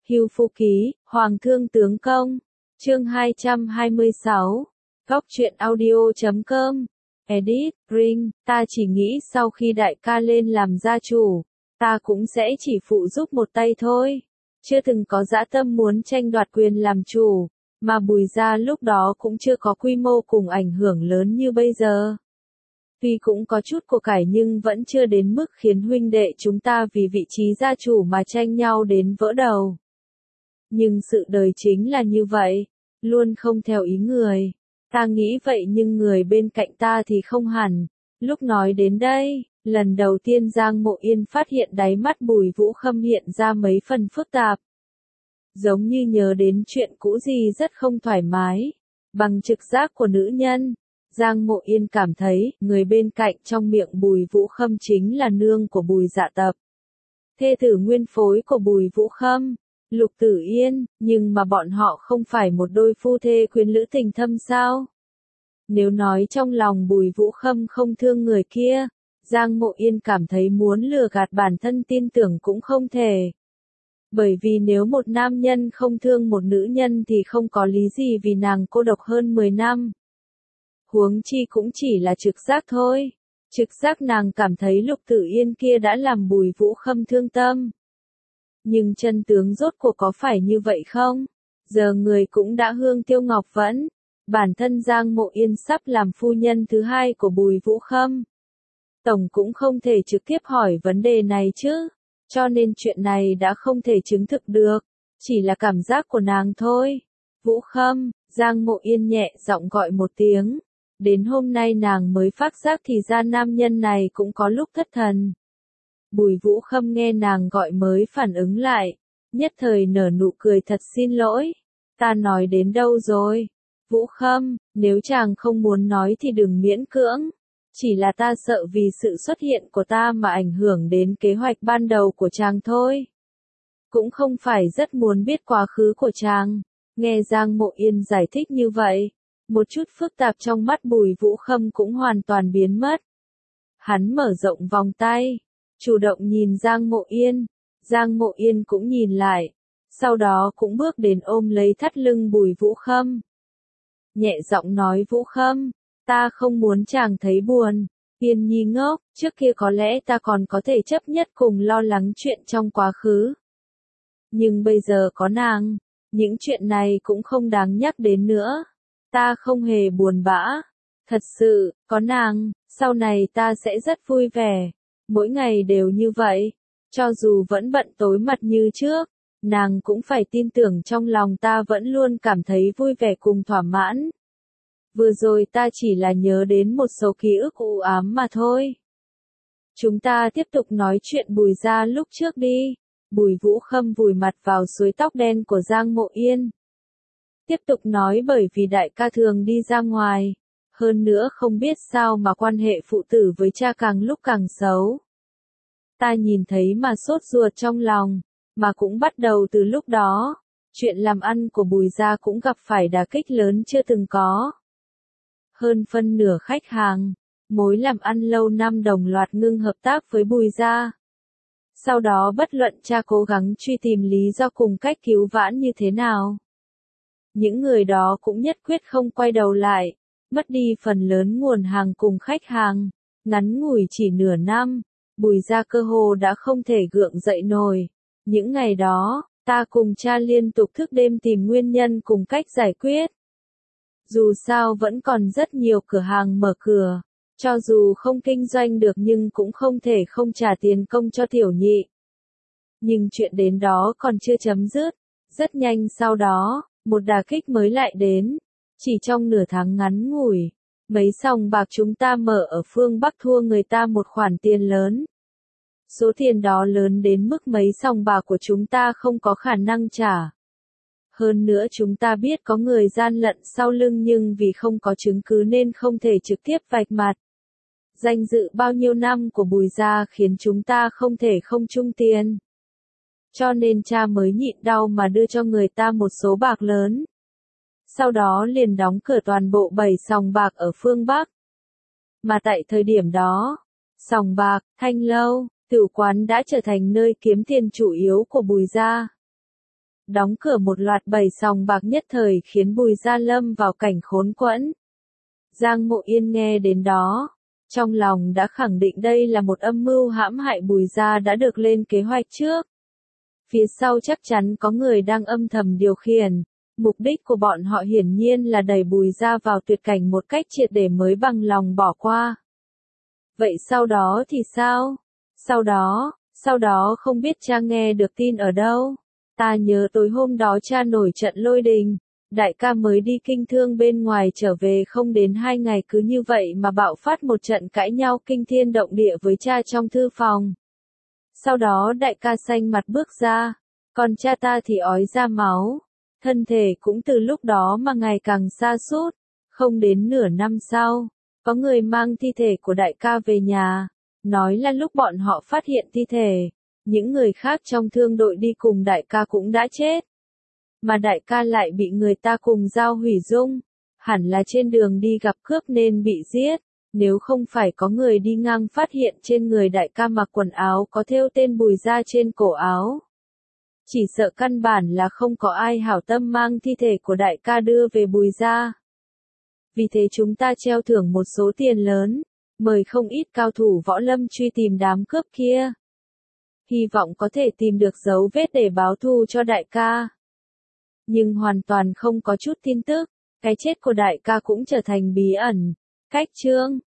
Hưu Phu Ký, Hoàng Thương Tướng Công. Chương 226. Góc truyện audio.com. Edit, Green, ta chỉ nghĩ sau khi đại ca lên làm gia chủ, ta cũng sẽ chỉ phụ giúp một tay thôi. Chưa từng có dã tâm muốn tranh đoạt quyền làm chủ, mà Bùi gia lúc đó cũng chưa có quy mô cùng ảnh hưởng lớn như bây giờ. Tuy cũng có chút của cải nhưng vẫn chưa đến mức khiến huynh đệ chúng ta vì vị trí gia chủ mà tranh nhau đến vỡ đầu. Nhưng sự đời chính là như vậy, luôn không theo ý người. Ta nghĩ vậy nhưng người bên cạnh ta thì không hẳn. Lúc nói đến đây, lần đầu tiên Giang Mộ Yên phát hiện đáy mắt Bùi Vũ Khâm hiện ra mấy phần phức tạp. Giống như nhớ đến chuyện cũ gì rất không thoải mái. Bằng trực giác của nữ nhân, Giang Mộ Yên cảm thấy người bên cạnh trong miệng Bùi Vũ Khâm chính là nương của Bùi Dạ Tập. Thê tử nguyên phối của Bùi Vũ Khâm, Lục Tử Yên, nhưng mà bọn họ không phải một đôi phu thê quyến lữ tình thâm sao? Nếu nói trong lòng Bùi Vũ Khâm không thương người kia, Giang Mộ Yên cảm thấy muốn lừa gạt bản thân tin tưởng cũng không thể. Bởi vì nếu một nam nhân không thương một nữ nhân thì không có lý gì vì nàng cô độc hơn 10 năm. Huống chi cũng chỉ là trực giác thôi. Trực giác nàng cảm thấy Lục Tử Yên kia đã làm Bùi Vũ Khâm thương tâm. Nhưng chân tướng rốt cuộc có phải như vậy không? Giờ người cũng đã hương tiêu ngọc vẫn. Bản thân Giang Mộ Yên sắp làm phu nhân thứ hai của Bùi Vũ Khâm. Tổng cũng không thể trực tiếp hỏi vấn đề này chứ. Cho nên chuyện này đã không thể chứng thực được. Chỉ là cảm giác của nàng thôi. Vũ Khâm, Giang Mộ Yên nhẹ giọng gọi một tiếng. Đến hôm nay nàng mới phát giác thì ra nam nhân này cũng có lúc thất thần. Bùi Vũ Khâm nghe nàng gọi mới phản ứng lại. Nhất thời nở nụ cười thật xin lỗi. Ta nói đến đâu rồi? Vũ Khâm, nếu chàng không muốn nói thì đừng miễn cưỡng. Chỉ là ta sợ vì sự xuất hiện của ta mà ảnh hưởng đến kế hoạch ban đầu của chàng thôi. Cũng không phải rất muốn biết quá khứ của chàng. Nghe Giang Mộ Yên giải thích như vậy, một chút phức tạp trong mắt Bùi Vũ Khâm cũng hoàn toàn biến mất. Hắn mở rộng vòng tay, chủ động nhìn Giang Mộ Yên. Giang Mộ Yên cũng nhìn lại, sau đó cũng bước đến ôm lấy thắt lưng Bùi Vũ Khâm. Nhẹ giọng nói Vũ Khâm, ta không muốn chàng thấy buồn. Yên nhi ngốc, trước kia có lẽ ta còn có thể chấp nhất cùng lo lắng chuyện trong quá khứ. Nhưng bây giờ có nàng, những chuyện này cũng không đáng nhắc đến nữa. Ta không hề buồn bã. Thật sự, có nàng, sau này ta sẽ rất vui vẻ. Mỗi ngày đều như vậy. Cho dù vẫn bận tối mặt như trước, nàng cũng phải tin tưởng trong lòng ta vẫn luôn cảm thấy vui vẻ cùng thỏa mãn. Vừa rồi ta chỉ là nhớ đến một số ký ức u ám mà thôi. Chúng ta tiếp tục nói chuyện Bùi gia lúc trước đi. Bùi Vũ Khâm vùi mặt vào suối tóc đen của Giang Mộ Yên. Tiếp tục nói bởi vì đại ca thường đi ra ngoài. Hơn nữa không biết sao mà quan hệ phụ tử với cha càng lúc càng xấu. Ta nhìn thấy mà sốt ruột trong lòng, mà cũng bắt đầu từ lúc đó. Chuyện làm ăn của Bùi gia cũng gặp phải đả kích lớn chưa từng có. Hơn phân nửa khách hàng, mối làm ăn lâu năm đồng loạt ngưng hợp tác với Bùi gia. Sau đó bất luận cha cố gắng truy tìm lý do cùng cách cứu vãn như thế nào. Những người đó cũng nhất quyết không quay đầu lại, mất đi phần lớn nguồn hàng cùng khách hàng. Ngắn ngủi chỉ nửa năm, Bùi gia cơ hồ đã không thể gượng dậy nổi. Những ngày đó, ta cùng cha liên tục thức đêm tìm nguyên nhân cùng cách giải quyết. Dù sao vẫn còn rất nhiều cửa hàng mở cửa, cho dù không kinh doanh được nhưng cũng không thể không trả tiền công cho tiểu nhị. Nhưng chuyện đến đó còn chưa chấm dứt, rất nhanh sau đó, một đả kích mới lại đến. Chỉ trong nửa tháng ngắn ngủi, mấy sòng bạc chúng ta mở ở phương Bắc thua người ta một khoản tiền lớn. Số tiền đó lớn đến mức mấy sòng bạc của chúng ta không có khả năng trả. Hơn nữa chúng ta biết có người gian lận sau lưng nhưng vì không có chứng cứ nên không thể trực tiếp vạch mặt. Danh dự bao nhiêu năm của Bùi gia khiến chúng ta không thể không chung tiền. Cho nên cha mới nhịn đau mà đưa cho người ta một số bạc lớn. Sau đó liền đóng cửa toàn bộ 7 sòng bạc ở phương Bắc. Mà tại thời điểm đó, sòng bạc, thanh lâu, tử quán đã trở thành nơi kiếm tiền chủ yếu của Bùi gia. đóng cửa một loạt bầy sòng bạc nhất thời khiến Bùi Gia lâm vào cảnh khốn quẫn. Giang Mộ Yên nghe đến đó, trong lòng đã khẳng định đây là một âm mưu hãm hại Bùi Gia đã được lên kế hoạch trước. Phía sau chắc chắn có người đang âm thầm điều khiển, mục đích của bọn họ hiển nhiên là đẩy Bùi Gia vào tuyệt cảnh một cách triệt để mới bằng lòng bỏ qua. Vậy sau đó thì sao? Sau đó không biết cha nghe được tin ở đâu. Ta nhớ tối hôm đó cha nổi trận lôi đình, đại ca mới đi kinh thương bên ngoài trở về không đến 2 ngày cứ như vậy mà bạo phát một trận cãi nhau kinh thiên động địa với cha trong thư phòng. Sau đó đại ca xanh mặt bước ra, còn cha ta thì ói ra máu, thân thể cũng từ lúc đó mà ngày càng sa sút. Không đến nửa năm sau, có người mang thi thể của đại ca về nhà, nói là lúc bọn họ phát hiện thi thể, những người khác trong thương đội đi cùng đại ca cũng đã chết. Mà đại ca lại bị người ta cùng dao hủy dung, hẳn là trên đường đi gặp cướp nên bị giết, nếu không phải có người đi ngang phát hiện trên người đại ca mặc quần áo có thêu tên Bùi Gia trên cổ áo. Chỉ sợ căn bản là không có ai hảo tâm mang thi thể của đại ca đưa về Bùi Gia. Vì thế chúng ta treo thưởng một số tiền lớn, mời không ít cao thủ võ lâm truy tìm đám cướp kia. Hy vọng có thể tìm được dấu vết để báo thù cho đại ca. Nhưng hoàn toàn không có chút tin tức, cái chết của đại ca cũng trở thành bí ẩn. Cách chương